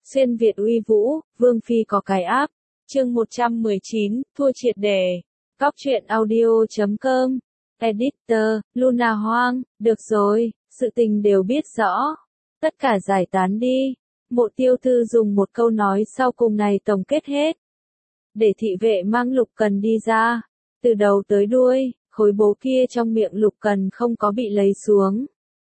Xuyên Việt uy vũ, Vương Phi có cái áp. Chương 119, thua triệt đề. Góc truyện audio.com. Editor, Luna Hoang, được rồi, sự tình đều biết rõ. Tất cả giải tán đi. Mộ Tiêu Thư dùng một câu nói sau cùng này tổng kết hết. Để thị vệ mang Lục Cần đi ra. Từ đầu tới đuôi, khối bố kia trong miệng Lục Cần không có bị lấy xuống.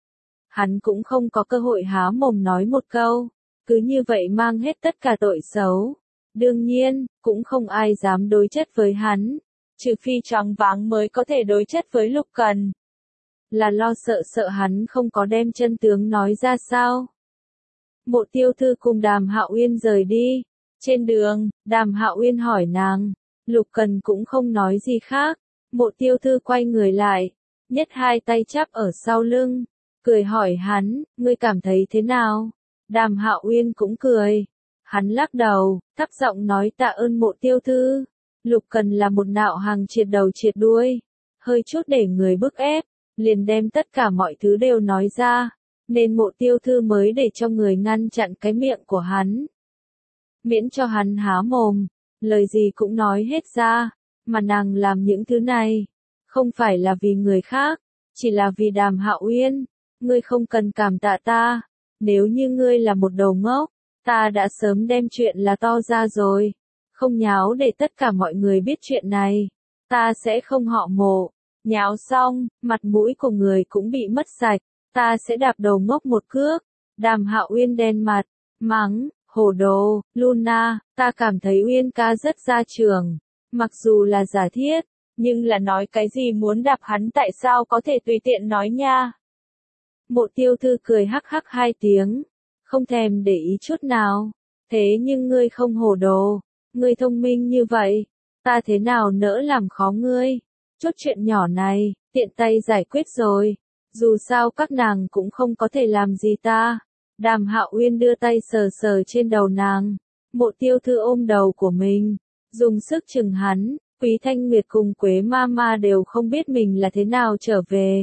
Hắn cũng không có cơ hội há mồm nói một câu. Cứ như vậy mang hết tất cả tội xấu. Đương nhiên, cũng không ai dám đối chất với hắn. Trừ phi choáng váng mới có thể đối chất với Lục Cần. Là lo sợ hắn không có đem chân tướng nói ra sao. Mộ Tiêu Thư cùng Đàm Hạo Uyên rời đi. Trên đường, Đàm Hạo Uyên hỏi nàng. Lục Cần cũng không nói gì khác. Mộ Tiêu Thư quay người lại. Nhất hai tay chắp ở sau lưng. Cười hỏi hắn, ngươi cảm thấy thế nào? Đàm Hạo Uyên cũng cười. Hắn lắc đầu, thấp giọng nói tạ ơn Mộ Tiêu Thư. Lục Cần là một nạo hàng triệt đầu triệt đuôi. Hơi chút để người bức ép, liền đem tất cả mọi thứ đều nói ra. Nên Mộ Tiêu Thư mới để cho người ngăn chặn cái miệng của hắn. Miễn cho hắn há mồm, lời gì cũng nói hết ra. Mà nàng làm những thứ này, không phải là vì người khác, chỉ là vì Đàm Hạo Uyên. Ngươi không cần cảm tạ ta. Nếu như ngươi là một đầu ngốc, ta đã sớm đem chuyện là to ra rồi. Không nháo để tất cả mọi người biết chuyện này. Ta sẽ không họ Mộ. Nháo xong, mặt mũi của người cũng bị mất sạch. Ta sẽ đạp đầu ngốc một cước. Đàm Hạo Uyên đen mặt, mắng, hồ đồ, Luna, ta cảm thấy Uyên ca rất gia trưởng. Mặc dù là giả thiết, nhưng là nói cái gì muốn đạp hắn tại sao có thể tùy tiện nói nha. Mộ Tiêu Thư cười hắc hắc hai tiếng, không thèm để ý chút nào. Thế nhưng ngươi không hồ đồ, ngươi thông minh như vậy, ta thế nào nỡ làm khó ngươi. Chút chuyện nhỏ này, tiện tay giải quyết rồi. Dù sao các nàng cũng không có thể làm gì ta. Đàm Hạo Uyên đưa tay sờ sờ trên đầu nàng. Mộ Tiêu Thư ôm đầu của mình, dùng sức chừng hắn. Quý Thanh Nguyệt cùng Quế Mama đều không biết mình là thế nào trở về.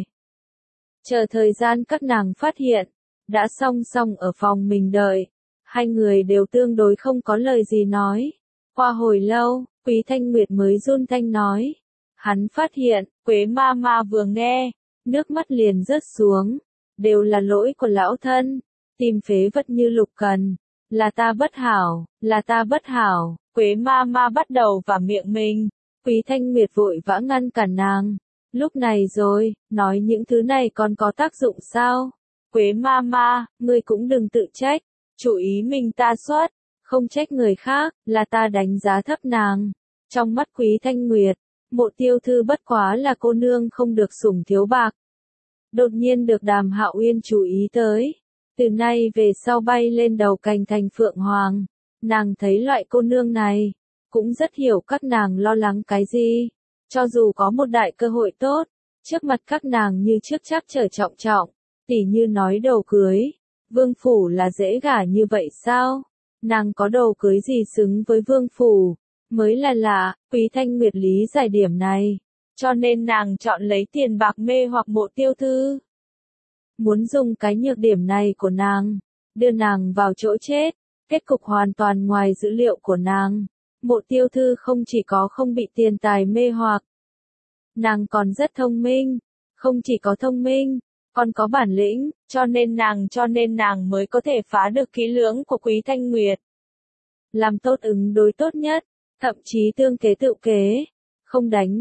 Chờ thời gian các nàng phát hiện, đã song song ở phòng mình đợi. Hai người đều tương đối không có lời gì nói. Qua hồi lâu, Quý Thanh Nguyệt mới run thanh nói. Hắn phát hiện, Quế Mama vừa nghe, nước mắt liền rớt xuống. Đều là lỗi của lão thân. Tìm phế vật như Lục Cần. Là ta bất hảo, là ta bất hảo. Quế Mama bắt đầu vào miệng mình. Quý Thanh Nguyệt vội vã ngăn cản nàng. Lúc này rồi, nói những thứ này còn có tác dụng sao? Quế Mama, ngươi cũng đừng tự trách. Chủ ý mình ta xuất, không trách người khác, là ta đánh giá thấp nàng. Trong mắt Quý Thanh Nguyệt, Mộ Tiêu Thư bất quá là cô nương không được sủng thiếu bạc. Đột nhiên được Đàm Hạo Uyên chú ý tới. Từ nay về sau bay lên đầu cành thành phượng hoàng. Nàng thấy loại cô nương này, cũng rất hiểu các nàng lo lắng cái gì. Cho dù có một đại cơ hội tốt, trước mặt các nàng như trước chắc trở trọng trọng, tỉ như nói đầu cưới. Vương phủ là dễ gả như vậy sao? Nàng có đầu cưới gì xứng với vương phủ? Mới là lạ. Quý Thanh Nguyệt lý giải điểm này. Cho nên nàng chọn lấy tiền bạc mê hoặc Mộ Tiêu Thư. Muốn dùng cái nhược điểm này của nàng, đưa nàng vào chỗ chết. Kết cục hoàn toàn ngoài dữ liệu của nàng. Mộ Tiêu Thư không chỉ có không bị tiền tài mê hoặc. Nàng còn rất thông minh. Không chỉ có thông minh, còn có bản lĩnh, cho nên nàng mới có thể phá được kỹ lưỡng của Quý Thanh Nguyệt. Làm tốt ứng đối tốt nhất, thậm chí tương kế tự kế. Không đánh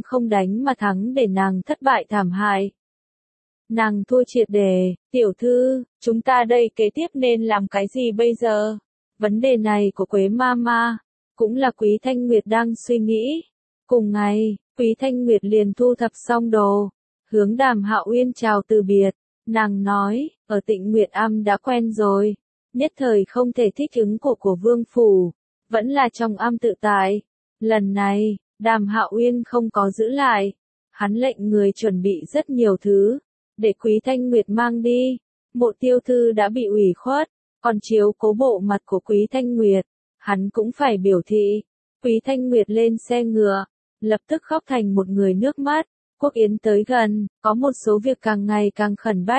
mà thắng để nàng thất bại thảm hại. Nàng thua triệt đề. Tiểu thư, chúng ta đây kế tiếp nên làm cái gì bây giờ? Vấn đề này của Quế Mama, cũng là Quý Thanh Nguyệt đang suy nghĩ. Cùng ngày, Quý Thanh Nguyệt liền thu thập xong đồ, hướng Đàm Hạo Uyên chào từ biệt. Nàng nói, ở Tịnh Nguyệt Am đã quen rồi, nhất thời không thể thích ứng của vương phủ, vẫn là trong am tự tại. Lần này, Đàm Hạo Uyên không có giữ lại, hắn lệnh người chuẩn bị rất nhiều thứ, để Quý Thanh Nguyệt mang đi. Mộ Tiêu Thư đã bị ủy khuất, còn chiếu cố bộ mặt của Quý Thanh Nguyệt, hắn cũng phải biểu thị. Quý Thanh Nguyệt lên xe ngựa, lập tức khóc thành một người nước mắt. Quốc yến tới gần, có một số việc càng ngày càng khẩn bách.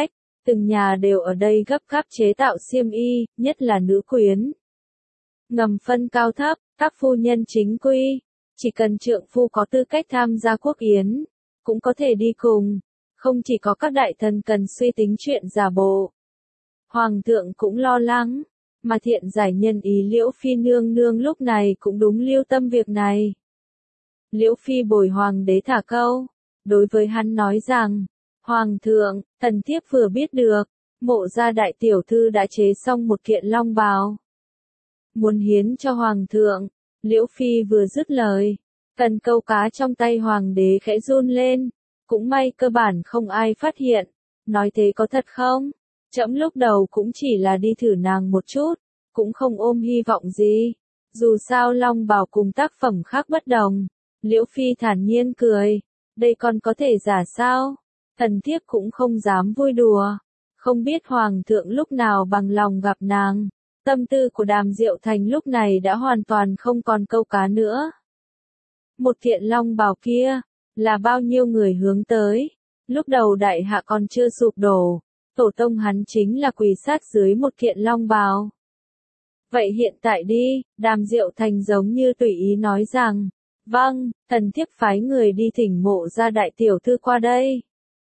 từng nhà đều ở đây gấp gáp chế tạo xiêm y, nhất là nữ quyến. Ngầm phân cao thấp, các phu nhân chính quy, chỉ cần trượng phu có tư cách tham gia quốc yến, cũng có thể đi cùng, không chỉ có các đại thần cần suy tính chuyện giả bộ. Hoàng thượng cũng lo lắng, mà thiện giải nhân ý Liễu Phi nương nương lúc này cũng đúng lưu tâm việc này. Liễu Phi bồi hoàng đế thả câu, đối với hắn nói rằng, Hoàng thượng, thần thiếp vừa biết được, Mộ gia đại tiểu thư đã chế xong một kiện long bào. Muốn hiến cho Hoàng thượng, Liễu Phi vừa dứt lời, cần câu cá trong tay hoàng đế khẽ run lên, cũng may cơ bản không ai phát hiện, nói thế có thật không? Trẫm lúc đầu cũng chỉ là đi thử nàng một chút, cũng không ôm hy vọng gì, dù sao long bào cùng tác phẩm khác bất đồng. Liễu Phi thản nhiên cười, đây còn có thể giả sao? Thần thiếp cũng không dám vui đùa, không biết Hoàng thượng lúc nào bằng lòng gặp nàng. Tâm tư của Đàm Diệu Thành lúc này đã hoàn toàn không còn câu cá nữa. Một kiện long bào kia, là bao nhiêu người hướng tới. Lúc đầu đại hạ còn chưa sụp đổ, tổ tông hắn chính là quỳ sát dưới một kiện long bào. Vậy hiện tại đi, Đàm Diệu Thành giống như tùy ý nói rằng, vâng, thần thiếp phái người đi thỉnh Mộ gia đại tiểu thư qua đây.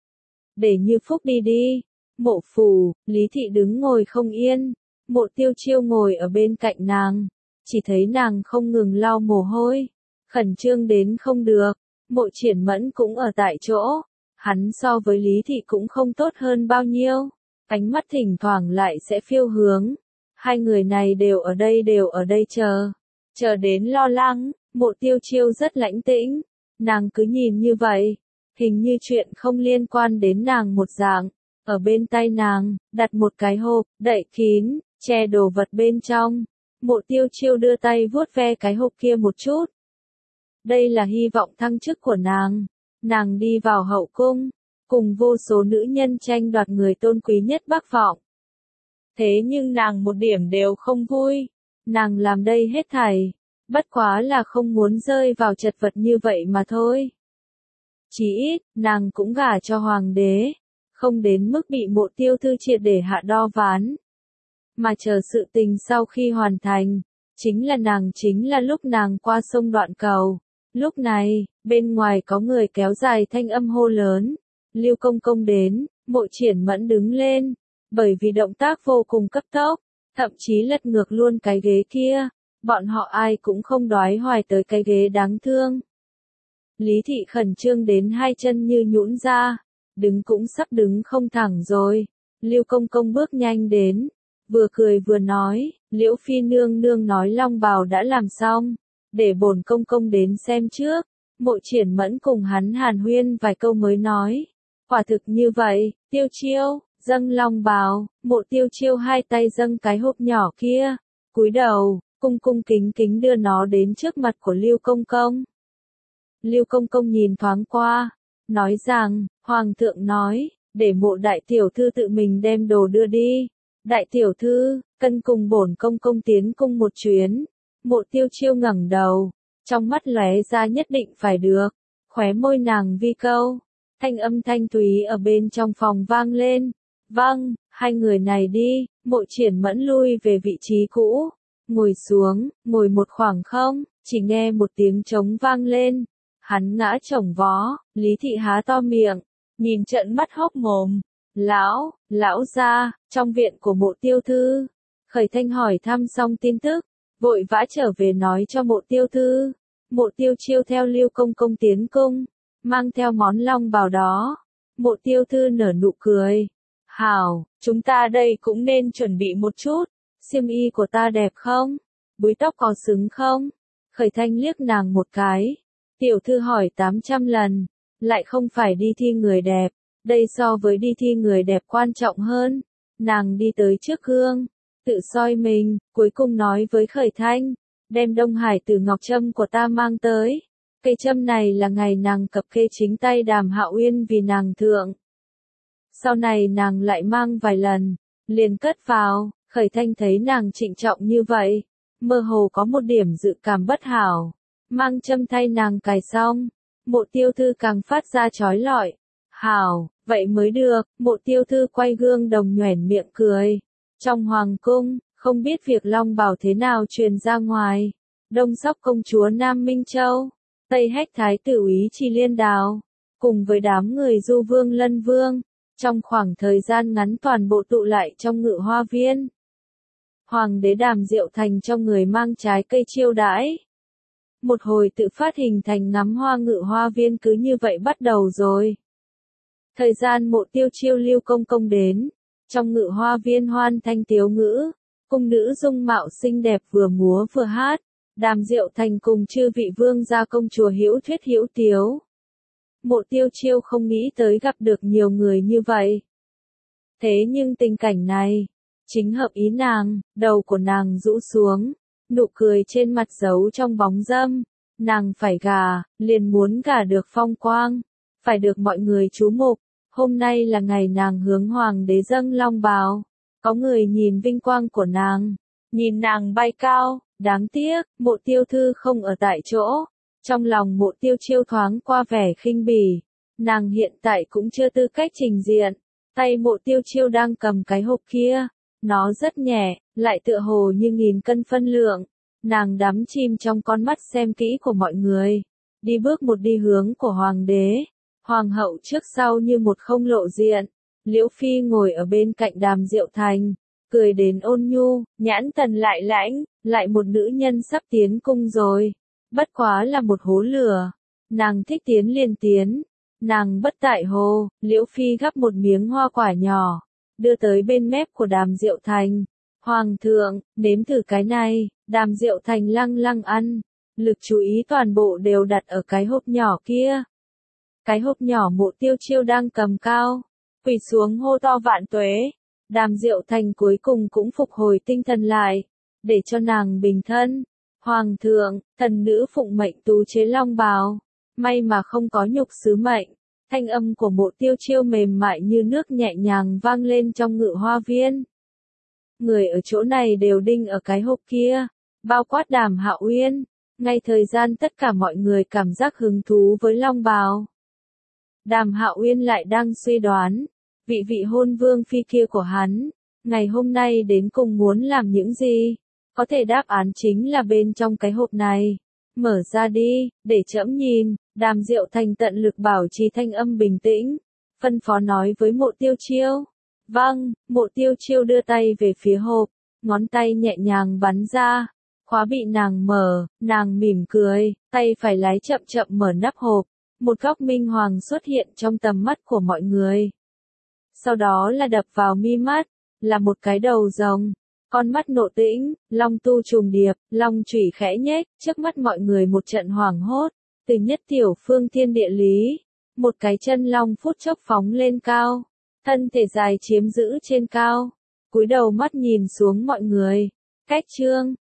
Để Như Phúc đi đi. Mộ phủ, Lý Thị đứng ngồi không yên, Mộ Tiêu Chiêu ngồi ở bên cạnh nàng, chỉ thấy nàng không ngừng lau mồ hôi, khẩn trương đến không được. Mộ Triển Mẫn cũng ở tại chỗ, hắn so với Lý Thị cũng không tốt hơn bao nhiêu, ánh mắt thỉnh thoảng lại sẽ phiêu hướng. Hai người này đều ở đây chờ đến lo lắng. Mộ Tiêu Chiêu rất lãnh tĩnh, nàng cứ nhìn như vậy, hình như chuyện không liên quan đến nàng một dạng. Ở bên tay nàng, đặt một cái hộp, đậy kín, che đồ vật bên trong. Mộ Tiêu Chiêu đưa tay vuốt ve cái hộp kia một chút. Đây là hy vọng thăng chức của nàng. Nàng đi vào hậu cung, cùng vô số nữ nhân tranh đoạt người tôn quý nhất Bắc Vọng. Thế nhưng nàng một điểm đều không vui. Nàng làm đây hết thảy, bất quá là không muốn rơi vào chật vật như vậy mà thôi. Chỉ ít, nàng cũng gả cho hoàng đế, không đến mức bị Mộ Tiêu thư triệt để hạ đo ván. Mà chờ sự tình sau khi hoàn thành, chính là lúc nàng qua sông Đoạn Cầu. Lúc này, bên ngoài có người kéo dài thanh âm hô lớn, Lưu Công Công đến. Mộ Triển Mẫn đứng lên, bởi vì động tác vô cùng cấp tốc, thậm chí lật ngược luôn cái ghế kia, bọn họ ai cũng không đoái hoài tới cái ghế đáng thương. Lý Thị khẩn trương đến hai chân như nhũn ra, đứng cũng sắp đứng không thẳng rồi. Lưu Công Công bước nhanh đến, vừa cười vừa nói, Liễu Phi nương nương nói long bào đã làm xong, để bổn công công đến xem trước. Mộ Triển Mẫn cùng hắn hàn huyên vài câu mới nói, quả thực như vậy. Tiêu Chiêu, dâng long bào. Mộ Tiêu Chiêu hai tay dâng cái hộp nhỏ kia, cúi đầu, cung cung kính kính đưa nó đến trước mặt của Lưu Công Công. Lưu Công Công nhìn thoáng qua, nói rằng, Hoàng thượng nói, để Mộ đại tiểu thư tự mình đem đồ đưa đi. Đại tiểu thư, cần cùng bổn công công tiến cung một chuyến. Mộ Tiêu Chiêu ngẩng đầu, trong mắt lóe ra nhất định phải được, khóe môi nàng vi câu, thanh âm thanh thúy ở bên trong phòng vang lên. Vâng, hai người này đi. Mộ Triển Mẫn lui về vị trí cũ, ngồi xuống, ngồi một khoảng không, chỉ nghe một tiếng trống vang lên. Hắn ngã chồng vó, Lý Thị há to miệng, nhìn trợn mắt hốc mồm. Lão gia, trong viện của Mộ Tiêu thư. Khởi Thanh hỏi thăm xong tin tức, vội vã trở về nói cho Mộ Tiêu thư. Mộ Tiêu Chiêu theo Lưu Công Công tiến cung, mang theo món long bào đó. Mộ Tiêu thư nở nụ cười. Hảo, chúng ta đây cũng nên chuẩn bị một chút. Xiêm y của ta đẹp không? Búi tóc có xứng không? Khởi Thanh liếc nàng một cái. Tiểu thư hỏi 800 lần, lại không phải đi thi người đẹp. Đây so với đi thi người đẹp quan trọng hơn. Nàng đi tới trước gương, tự soi mình, cuối cùng nói với Khởi Thanh, đem Đông Hải Tử ngọc trâm của ta mang tới. Cây trâm này là ngày nàng cập kê chính tay Đàm Hạo Uyên vì nàng thượng. Sau này nàng lại mang vài lần, liền cất vào. Khởi Thanh thấy nàng trịnh trọng như vậy, mơ hồ có một điểm dự cảm bất hảo. Mang trâm thay nàng cài xong, Mộ Tiêu thư càng phát ra chói lọi. Hảo, vậy mới được, Mộ Tiêu Thư quay gương đồng nhoẻn miệng cười. Trong hoàng cung, không biết việc long bào thế nào truyền ra ngoài. Đông Sóc công chúa Nam Minh Châu, Tây Hách thái tử Úy Trì Liên Đào, cùng với đám người Du Vương Lân Vương, trong khoảng thời gian ngắn toàn bộ tụ lại trong Ngự Hoa Viên. Hoàng đế Đàm Diệu Thành trong người mang trái cây chiêu đãi. Một hồi tự phát hình thành ngắm hoa Ngự Hoa Viên cứ như vậy bắt đầu rồi. Thời gian Mộ Tiêu chiêu lưu công công đến, trong Ngự Hoa Viên hoan thanh tiếu ngữ, cung nữ dung mạo xinh đẹp vừa múa vừa hát, Đàm Diệu Thành cùng chư vị vương gia công chúa hữu thuyết hữu tiếu. Mộ Tiêu chiêu không nghĩ tới gặp được nhiều người như vậy. Thế nhưng tình cảnh này, chính hợp ý nàng, đầu của nàng rũ xuống, nụ cười trên mặt giấu trong bóng râm, nàng phải gả, liền muốn gả được phong quang, phải được mọi người chú mục. Hôm nay là ngày nàng hướng hoàng đế dâng long bào, có người nhìn vinh quang của nàng, nhìn nàng bay cao, đáng tiếc, Mộ Tiêu Thư không ở tại chỗ. Trong lòng Mộ Tiêu chiêu thoáng qua vẻ khinh bỉ, nàng hiện tại cũng chưa tư cách trình diện, tay Mộ Tiêu chiêu đang cầm cái hộp kia, nó rất nhẹ, lại tựa hồ như 1000 cân phân lượng, nàng đắm chìm trong con mắt xem kỹ của mọi người, đi bước một đi hướng của hoàng đế. Hoàng hậu trước sau như một không lộ diện, Liễu Phi ngồi ở bên cạnh Đàm Diệu Thành, cười đến ôn nhu, nhãn tần lại lãnh, lại một nữ nhân sắp tiến cung rồi, bất quá là một hố lửa, nàng thích tiến liền tiến, nàng bất tại hồ. Liễu Phi gắp một miếng hoa quả nhỏ, đưa tới bên mép của Đàm Diệu Thành, Hoàng thượng, nếm thử cái này. Đàm Diệu Thành lăng lăng ăn, lực chú ý toàn bộ đều đặt ở cái hộp nhỏ kia. Cái hộp nhỏ Mộ Tiêu chiêu đang cầm cao, quỳ xuống hô to vạn tuế. Đàm Diệu Thành cuối cùng cũng phục hồi tinh thần lại, để cho nàng bình thân. Hoàng thượng, thần nữ phụng mệnh tú chế long bào, may mà không có nhục sứ mệnh. Thanh âm của Mộ Tiêu chiêu mềm mại như nước nhẹ nhàng vang lên trong Ngự Hoa Viên. Người ở chỗ này đều đinh ở cái hộp kia, bao quát Đàm Hạo Uyên. Ngay thời gian tất cả mọi người cảm giác hứng thú với long bào. Đàm Hạo Uyên lại đang suy đoán, vị hôn vương phi kia của hắn, ngày hôm nay đến cùng muốn làm những gì? Có thể đáp án chính là bên trong cái hộp này. Mở ra đi, để trẫm nhìn. Đàm Diệu Thành tận lực bảo trì thanh âm bình tĩnh, phân phó nói với Mộ Tiêu chiêu. Vâng. Mộ Tiêu chiêu đưa tay về phía hộp, ngón tay nhẹ nhàng bắn ra, khóa bị nàng mở, nàng mỉm cười, tay phải lái chậm chậm mở nắp hộp. Một góc minh hoàng xuất hiện trong tầm mắt của mọi người. Sau đó là đập vào mi mắt, là một cái đầu rồng, con mắt nộ tĩnh, long tu trùng điệp, long chủy khẽ nhếch, trước mắt mọi người một trận hoảng hốt, từ nhất tiểu phương thiên địa lý, một cái chân long phút chốc phóng lên cao, thân thể dài chiếm giữ trên cao, cúi đầu mắt nhìn xuống mọi người. Cách chương